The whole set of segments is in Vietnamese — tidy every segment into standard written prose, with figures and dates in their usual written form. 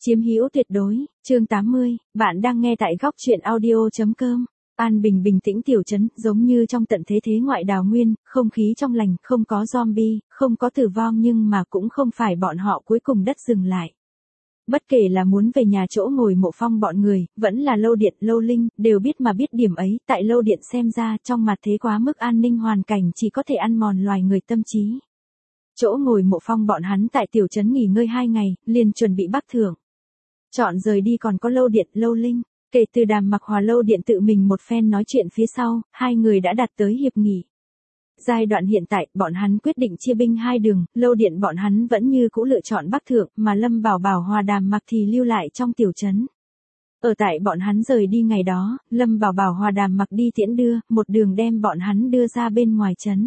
Chiếm hữu tuyệt đối, chương 80, bạn đang nghe tại góc truyện audio.com. An Bình bình tĩnh tiểu trấn, giống như trong tận thế thế ngoại đào nguyên, không khí trong lành, không có zombie, không có tử vong nhưng mà cũng không phải bọn họ cuối cùng đất dừng lại. Bất kể là muốn về nhà chỗ ngồi Mộ Phong bọn người, vẫn là Lâu Điện, Lâu Linh, đều biết mà biết điểm ấy, tại Lâu Điện xem ra, trong mặt thế quá mức an ninh hoàn cảnh chỉ có thể ăn mòn loài người tâm trí. Chỗ ngồi Mộ Phong bọn hắn tại tiểu trấn nghỉ ngơi 2 ngày, liền chuẩn bị bắc thưởng. Chọn rời đi còn có Lâu Điện, Lâu Linh. Kể từ Đàm Mặc Hòa Lâu Điện tự mình một phen nói chuyện phía sau, hai người đã đạt tới hiệp nghị. Giai đoạn hiện tại, bọn hắn quyết định chia binh hai đường, Lâu Điện bọn hắn vẫn như cũ lựa chọn Bắc Thượng, mà Lâm Bảo Bảo hòa Đàm Mặc thì lưu lại trong tiểu trấn. Ở tại bọn hắn rời đi ngày đó, Lâm Bảo Bảo hòa Đàm Mặc đi tiễn đưa, một đường đem bọn hắn đưa ra bên ngoài trấn.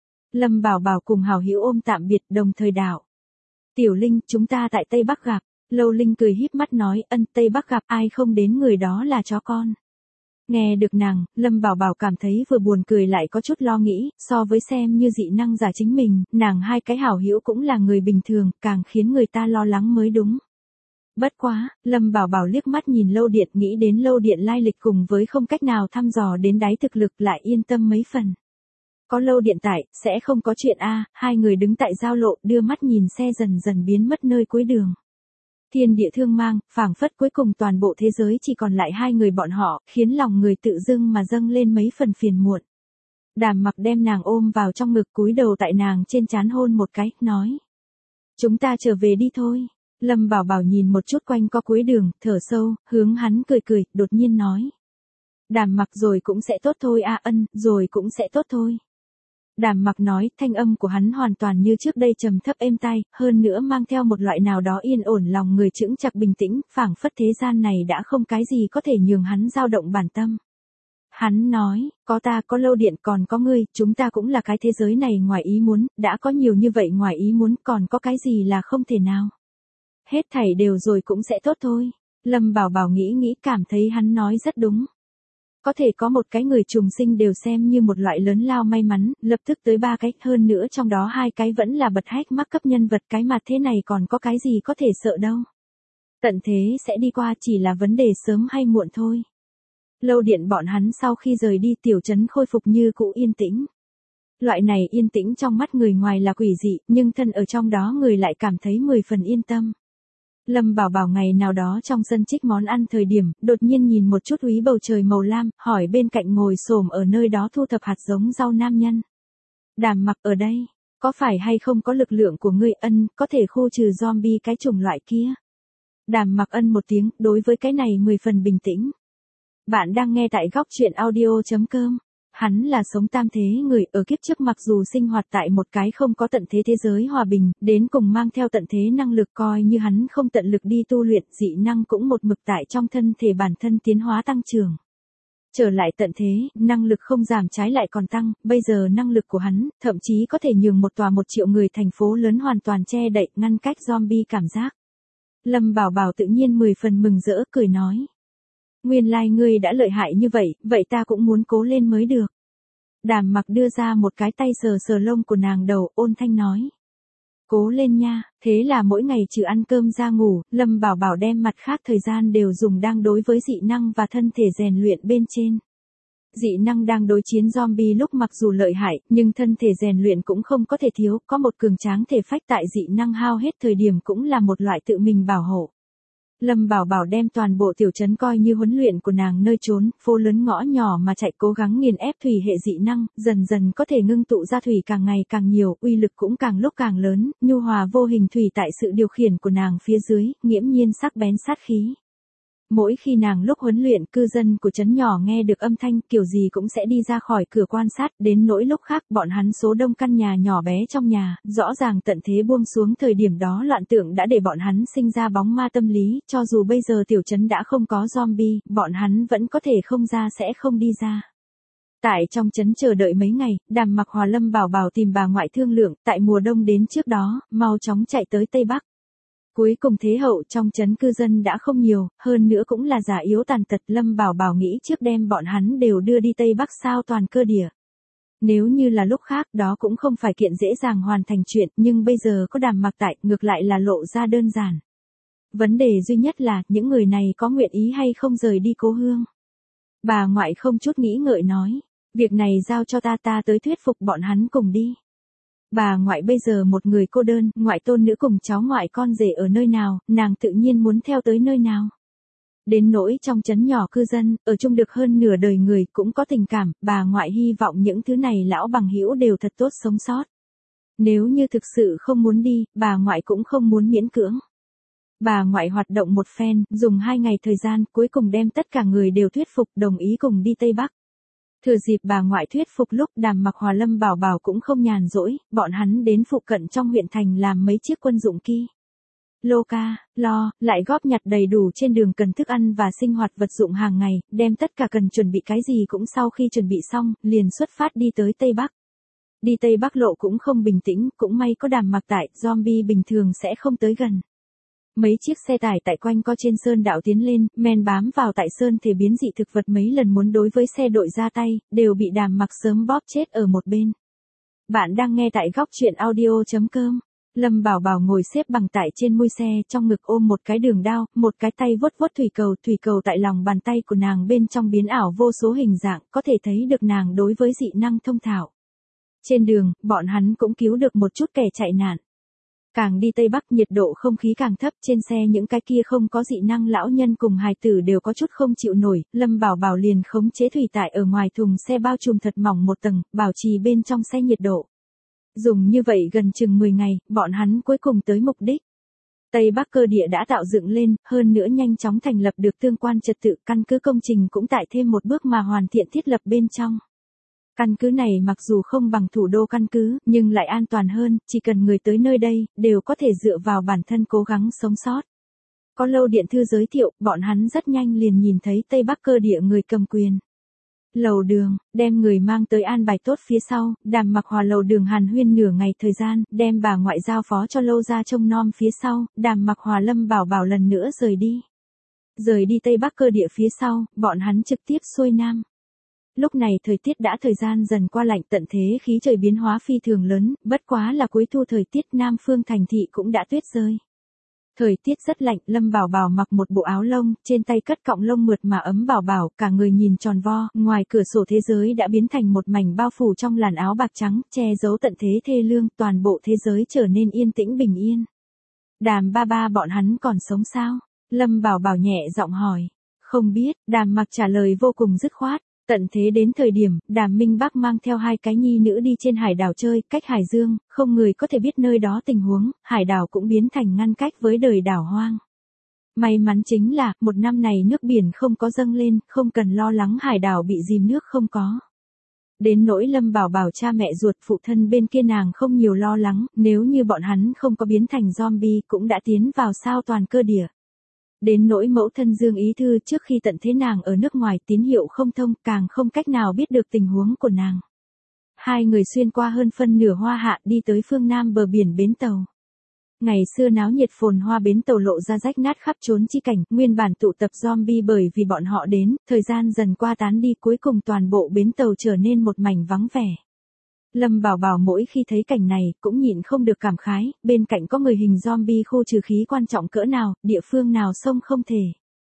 Lâm Bảo Bảo cùng hảo hữu ôm tạm biệt, đồng thời đạo: "Tiểu Linh, chúng ta tại Tây Bắc gặp." Lâu Linh cười híp mắt nói: "Ân, Tây Bắc gặp, ai không đến người đó là chó con." Nghe được nàng, Lâm Bảo Bảo cảm thấy vừa buồn cười lại có chút lo nghĩ, so với xem như dị năng giả chính mình, nàng hai cái hảo hữu cũng là người bình thường, càng khiến người ta lo lắng mới đúng. Bất quá, Lâm Bảo Bảo liếc mắt nhìn Lâu Điện, nghĩ đến Lâu Điện lai lịch cùng với không cách nào thăm dò đến đáy thực lực lại yên tâm mấy phần. Có Lâu Điện tại, sẽ không có chuyện a. Hai người đứng tại giao lộ, đưa mắt nhìn xe dần dần biến mất nơi cuối đường. Thiên địa thương mang, phảng phất cuối cùng toàn bộ thế giới chỉ còn lại hai người bọn họ, khiến lòng người tự dưng mà dâng lên mấy phần phiền muộn. Đàm Mặc đem nàng ôm vào trong ngực, cúi đầu tại nàng trên trán hôn một cái, nói: "Chúng ta trở về đi thôi." Lâm Bảo Bảo nhìn một chút quanh co cuối đường, thở sâu, hướng hắn cười cười, đột nhiên nói: "Đàm Mặc, rồi cũng sẽ tốt thôi a." "Ân, rồi cũng sẽ tốt thôi." Đàm Mặc nói, thanh âm của hắn hoàn toàn như trước đây trầm thấp êm tai, hơn nữa mang theo một loại nào đó yên ổn lòng người chững chạc bình tĩnh, phảng phất thế gian này đã không cái gì có thể nhường hắn dao động bản tâm. Hắn nói: "Có ta, có Lâu Điện, còn có ngươi, chúng ta cũng là cái thế giới này ngoài ý muốn, đã có nhiều như vậy ngoài ý muốn, còn có cái gì là không thể nào. Hết thảy đều rồi cũng sẽ tốt thôi." Lâm Bảo Bảo nghĩ nghĩ cảm thấy hắn nói rất đúng. Có thể có một cái người trùng sinh đều xem như một loại lớn lao may mắn, lập tức tới 3 cái, hơn nữa trong đó 2 cái vẫn là bậc hách mắc cấp nhân vật, cái mặt thế này còn có cái gì có thể sợ đâu. Tận thế sẽ đi qua, chỉ là vấn đề sớm hay muộn thôi. Lâu Điện bọn hắn sau khi rời đi, tiểu trấn khôi phục như cũ yên tĩnh. Loại này yên tĩnh trong mắt người ngoài là quỷ dị, nhưng thân ở trong đó người lại cảm thấy 10 phần yên tâm. Lâm Bảo Bảo ngày nào đó trong sân trích món ăn thời điểm, đột nhiên nhìn một chút úy bầu trời màu lam, hỏi bên cạnh ngồi xổm ở nơi đó thu thập hạt giống rau nam nhân: "Đàm Mặc ở đây, có phải hay không có lực lượng của ngươi?" "Ân, có thể khu trừ zombie cái chủng loại kia." Đàm Mặc ân một tiếng, đối với cái này 10 phần bình tĩnh. Bạn đang nghe tại góc truyện audio.com. Hắn là sống tam thế người, ở kiếp trước mặc dù sinh hoạt tại một cái không có tận thế thế giới hòa bình, đến cùng mang theo tận thế năng lực, coi như hắn không tận lực đi tu luyện, dị năng cũng một mực tại trong thân thể bản thân tiến hóa tăng trưởng. Trở lại tận thế, năng lực không giảm trái lại còn tăng, bây giờ năng lực của hắn, thậm chí có thể nhường một tòa 1 triệu người thành phố lớn hoàn toàn che đậy, ngăn cách zombie cảm giác. Lâm Bảo Bảo tự nhiên 10 phần mừng rỡ, cười nói: "Nguyên lai ngươi đã lợi hại như vậy, vậy ta cũng muốn cố lên mới được." Đàm Mặc đưa ra một cái tay sờ sờ lông của nàng đầu, ôn thanh nói: "Cố lên nha." Thế là mỗi ngày trừ ăn cơm ra ngủ, Lâm Bảo Bảo đem mặt khác thời gian đều dùng đang đối với dị năng và thân thể rèn luyện bên trên. Dị năng đang đối chiến zombie lúc mặc dù lợi hại, nhưng thân thể rèn luyện cũng không có thể thiếu, có một cường tráng thể phách tại dị năng hao hết thời điểm cũng là một loại tự mình bảo hộ. Lâm Bảo Bảo đem toàn bộ tiểu trấn coi như huấn luyện của nàng nơi trốn, phố lớn ngõ nhỏ mà chạy, cố gắng nghiền ép thủy hệ dị năng, dần dần có thể ngưng tụ ra thủy càng ngày càng nhiều, uy lực cũng càng lúc càng lớn, nhu hòa vô hình thủy tại sự điều khiển của nàng phía dưới, nghiễm nhiên sắc bén sát khí. Mỗi khi nàng lúc huấn luyện, cư dân của trấn nhỏ nghe được âm thanh kiểu gì cũng sẽ đi ra khỏi cửa quan sát, đến nỗi lúc khác bọn hắn số đông căn nhà nhỏ bé trong nhà, rõ ràng tận thế buông xuống thời điểm đó loạn tượng đã để bọn hắn sinh ra bóng ma tâm lý, cho dù bây giờ tiểu trấn đã không có zombie, bọn hắn vẫn có thể không ra sẽ không đi ra. Tại trong trấn chờ đợi mấy ngày, Đàm Mặc hòa Lâm Bảo Bảo tìm bà ngoại thương lượng, tại mùa đông đến trước đó, mau chóng chạy tới Tây Bắc. Cuối cùng thế hậu trong trấn cư dân đã không nhiều, hơn nữa cũng là già yếu tàn tật, Lâm Bảo Bảo nghĩ trước đem bọn hắn đều đưa đi Tây Bắc sao toàn cơ địa. Nếu như là lúc khác đó cũng không phải kiện dễ dàng hoàn thành chuyện, nhưng bây giờ có Đàm Mặc tại, ngược lại là lộ ra đơn giản. Vấn đề duy nhất là, những người này có nguyện ý hay không rời đi cố hương. Bà ngoại không chút nghĩ ngợi nói, việc này giao cho ta tới thuyết phục bọn hắn cùng đi. Bà ngoại bây giờ một người cô đơn, ngoại tôn nữ cùng cháu ngoại con rể ở nơi nào, nàng tự nhiên muốn theo tới nơi nào. Đến nỗi trong trấn nhỏ cư dân, ở chung được hơn nửa đời người cũng có tình cảm, bà ngoại hy vọng những thứ này lão bằng hữu đều thật tốt sống sót. Nếu như thực sự không muốn đi, bà ngoại cũng không muốn miễn cưỡng. Bà ngoại hoạt động một phen, dùng 2 ngày thời gian, cuối cùng đem tất cả người đều thuyết phục đồng ý cùng đi Tây Bắc. Thừa dịp bà ngoại thuyết phục lúc Đàm Mặc Hòa Lâm Bảo Bảo cũng không nhàn rỗi, bọn hắn đến phụ cận trong huyện thành làm mấy chiếc quân dụng ki. Lô ca, lo, lại góp nhặt đầy đủ trên đường cần thức ăn và sinh hoạt vật dụng hàng ngày, đem tất cả cần chuẩn bị cái gì cũng sau khi chuẩn bị xong, liền xuất phát đi tới Tây Bắc. Đi Tây Bắc lộ cũng không bình tĩnh, cũng may có Đàm Mặc tại, zombie bình thường sẽ không tới gần. Mấy chiếc xe tải tại quanh co trên sơn đạo tiến lên, men bám vào tại sơn thể biến dị thực vật mấy lần muốn đối với xe đội ra tay, đều bị Đàm Mặc sớm bóp chết ở một bên. Bạn đang nghe tại góc truyện audio.com. Lâm Bảo Bảo ngồi xếp bằng tại trên mui xe, trong ngực ôm một cái đường đao, một cái tay vuốt vuốt thủy cầu tại lòng bàn tay của nàng bên trong biến ảo vô số hình dạng, có thể thấy được nàng đối với dị năng thông thạo. Trên đường, bọn hắn cũng cứu được một chút kẻ chạy nạn. Càng đi Tây Bắc nhiệt độ không khí càng thấp, trên xe những cái kia không có dị năng lão nhân cùng hài tử đều có chút không chịu nổi, Lâm Bảo Bảo liền khống chế thủy tải ở ngoài thùng xe bao trùm thật mỏng một tầng, bảo trì bên trong xe nhiệt độ. Dùng như vậy gần chừng 10 ngày, bọn hắn cuối cùng tới mục đích. Tây Bắc cơ địa đã tạo dựng lên, hơn nữa nhanh chóng thành lập được tương quan trật tự, căn cứ công trình cũng tại thêm một bước mà hoàn thiện thiết lập bên trong. Căn cứ này mặc dù không bằng thủ đô căn cứ, nhưng lại an toàn hơn, chỉ cần người tới nơi đây, đều có thể dựa vào bản thân cố gắng sống sót. Có Lâu Điện Thư giới thiệu, bọn hắn rất nhanh liền nhìn thấy Tây Bắc cơ địa người cầm quyền. Lầu Đường, đem người mang tới an bài tốt phía sau, Đàm Mặc Hòa Lầu Đường hàn huyên nửa ngày thời gian, đem bà ngoại giao phó cho Lâu ra trông nom phía sau, Đàm Mặc Hòa Lâm Bảo Bảo lần nữa rời đi. Rời đi Tây Bắc cơ địa phía sau, bọn hắn trực tiếp xuôi nam. Lúc này thời tiết đã thời gian dần qua lạnh, tận thế khí trời biến hóa phi thường lớn, bất quá là cuối thu thời tiết Nam Phương thành thị cũng đã tuyết rơi. Thời tiết rất lạnh, Lâm Bảo Bảo mặc một bộ áo lông, trên tay cất cọng lông mượt mà ấm bảo bảo, cả người nhìn tròn vo, ngoài cửa sổ thế giới đã biến thành một mảnh bao phủ trong làn áo bạc trắng, che giấu tận thế thê lương, toàn bộ thế giới trở nên yên tĩnh bình yên. Đàm ba ba bọn hắn còn sống sao? Lâm Bảo Bảo nhẹ giọng hỏi. Không biết, Đàm Mặc trả lời vô cùng dứt khoát. Tận thế đến thời điểm, Đàm Minh Bắc mang theo 2 cái nhi nữ đi trên hải đảo chơi, cách Hải Dương, không người có thể biết nơi đó tình huống, hải đảo cũng biến thành ngăn cách với đời đảo hoang. May mắn chính là, một năm này nước biển không có dâng lên, không cần lo lắng hải đảo bị dìm nước không có. Đến nỗi Lâm Bảo Bảo cha mẹ ruột phụ thân bên kia nàng không nhiều lo lắng, nếu như bọn hắn không có biến thành zombie cũng đã tiến vào sao toàn cơ địa. Đến nỗi mẫu thân Dương Ý Thư trước khi tận thế nàng ở nước ngoài tín hiệu không thông, càng không cách nào biết được tình huống của nàng. 2 người xuyên qua hơn phân nửa Hoa Hạ đi tới phương Nam bờ biển bến tàu. Ngày xưa náo nhiệt phồn hoa bến tàu lộ ra rách nát khắp trốn chi cảnh, nguyên bản tụ tập zombie bởi vì bọn họ đến, thời gian dần qua tán đi, cuối cùng toàn bộ bến tàu trở nên một mảnh vắng vẻ. Lâm Bảo Bảo mỗi khi thấy cảnh này, cũng nhịn không được cảm khái, bên cạnh có người hình zombie khu trừ khí quan trọng cỡ nào, địa phương nào sông không thể.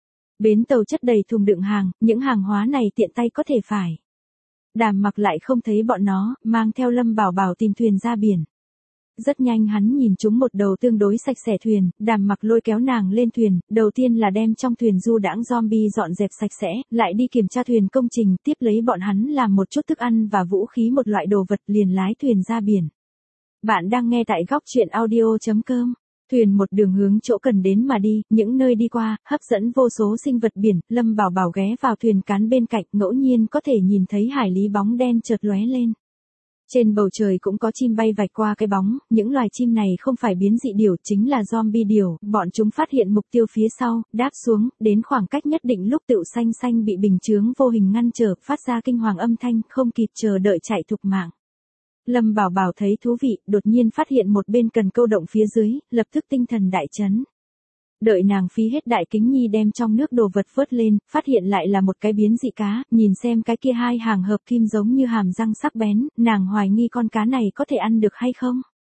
Bến tàu chất đầy thùng đựng hàng, những hàng hóa này tiện tay có thể phải. Đàm Mặc lại không thấy bọn nó, mang theo Lâm Bảo Bảo tìm thuyền ra biển. Rất nhanh hắn nhìn chúng một đầu tương đối sạch sẽ thuyền, Đàm Mặc lôi kéo nàng lên thuyền, đầu tiên là đem trong thuyền du đãng zombie dọn dẹp sạch sẽ, lại đi kiểm tra thuyền công trình, tiếp lấy bọn hắn làm một chút thức ăn và vũ khí một loại đồ vật liền lái thuyền ra biển. Bạn đang nghe tại góc truyện audio.com. Thuyền một đường hướng chỗ cần đến mà đi, những nơi đi qua, hấp dẫn vô số sinh vật biển, Lâm Bảo Bảo ghé vào thuyền cán bên cạnh, ngẫu nhiên có thể nhìn thấy hải lý bóng đen chợt lóe lên. Trên bầu trời cũng có chim bay vạch qua cái bóng, những loài chim này không phải biến dị điểu, chính là zombie điểu, bọn chúng phát hiện mục tiêu phía sau, đáp xuống, đến khoảng cách nhất định lúc tựu xanh bị bình chướng vô hình ngăn trở, phát ra kinh hoàng âm thanh, không kịp chờ đợi chạy thục mạng. Lâm Bảo Bảo thấy thú vị, đột nhiên phát hiện một bên cần câu động phía dưới, lập tức tinh thần đại chấn. Đợi nàng phí hết đại kính nhi đem trong nước đồ vật vớt lên, phát hiện lại là một cái biến dị cá, nhìn xem cái kia 2 hàng hợp kim giống như hàm răng sắc bén, nàng hoài nghi con cá này có thể ăn được hay không.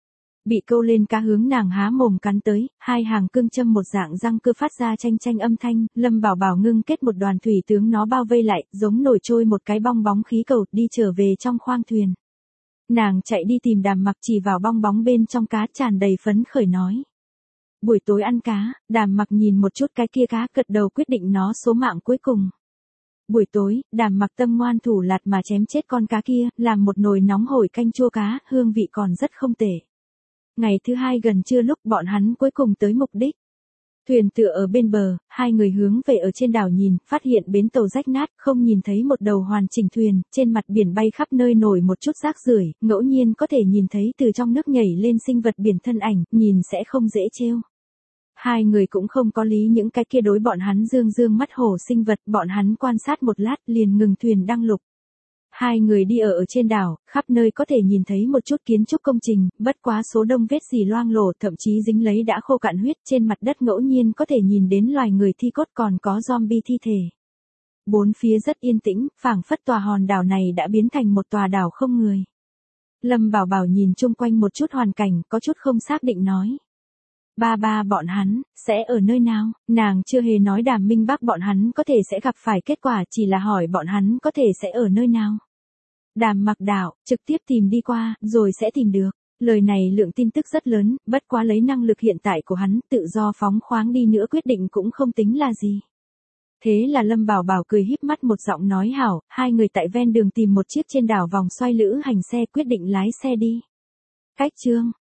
Bị câu lên cá hướng nàng há mồm cắn tới, hai hàng cương châm một dạng răng cưa phát ra chanh chanh âm thanh, Lâm Bảo Bảo ngưng kết một đoàn thủy tướng nó bao vây lại, giống nổi trôi một cái bong bóng khí cầu, đi trở về trong khoang thuyền. Nàng chạy đi tìm Đàm Mặc chỉ vào bong bóng bên trong cá tràn đầy phấn khởi nói. Buổi tối ăn cá, Đàm Mặc nhìn một chút cái kia cá gật đầu quyết định nó số mạng cuối cùng. Buổi tối, Đàm Mặc tâm ngoan thủ lạt mà chém chết con cá kia, làm một nồi nóng hổi canh chua cá, hương vị còn rất không tệ. Ngày thứ hai gần trưa lúc bọn hắn cuối cùng tới mục đích. Thuyền tựa ở bên bờ, hai người hướng về ở trên đảo nhìn, phát hiện bến tàu rách nát, không nhìn thấy một đầu hoàn chỉnh thuyền, trên mặt biển bay khắp nơi nổi một chút rác rưởi, ngẫu nhiên có thể nhìn thấy từ trong nước nhảy lên sinh vật biển thân ảnh, nhìn sẽ không dễ trêu. Hai người cũng không có lý những cái kia đối bọn hắn dương dương mắt hổ sinh vật, bọn hắn quan sát một lát liền ngừng thuyền đăng lục. Hai người đi ở trên đảo, khắp nơi có thể nhìn thấy một chút kiến trúc công trình, bất quá số đông vết dì loang lổ thậm chí dính lấy đã khô cạn huyết, trên mặt đất ngẫu nhiên có thể nhìn đến loài người thi cốt còn có zombie thi thể. Bốn phía rất yên tĩnh, phảng phất tòa hòn đảo này đã biến thành một tòa đảo không người. Lâm Bảo Bảo nhìn chung quanh một chút hoàn cảnh, có chút không xác định nói. Ba bọn hắn, sẽ ở nơi nào? Nàng chưa hề nói Đàm Minh Bắc bọn hắn có thể sẽ gặp phải kết quả, chỉ là hỏi bọn hắn có thể sẽ ở nơi nào. Đàm Mặc đạo, trực tiếp tìm đi qua, rồi sẽ tìm được. Lời này lượng tin tức rất lớn, bất quá lấy năng lực hiện tại của hắn, tự do phóng khoáng đi nữa quyết định cũng không tính là gì. Thế là Lâm Bảo Bảo cười híp mắt một giọng nói hảo, hai người tại ven đường tìm một chiếc trên đảo vòng xoay lữ hành xe quyết định lái xe đi. Cách chương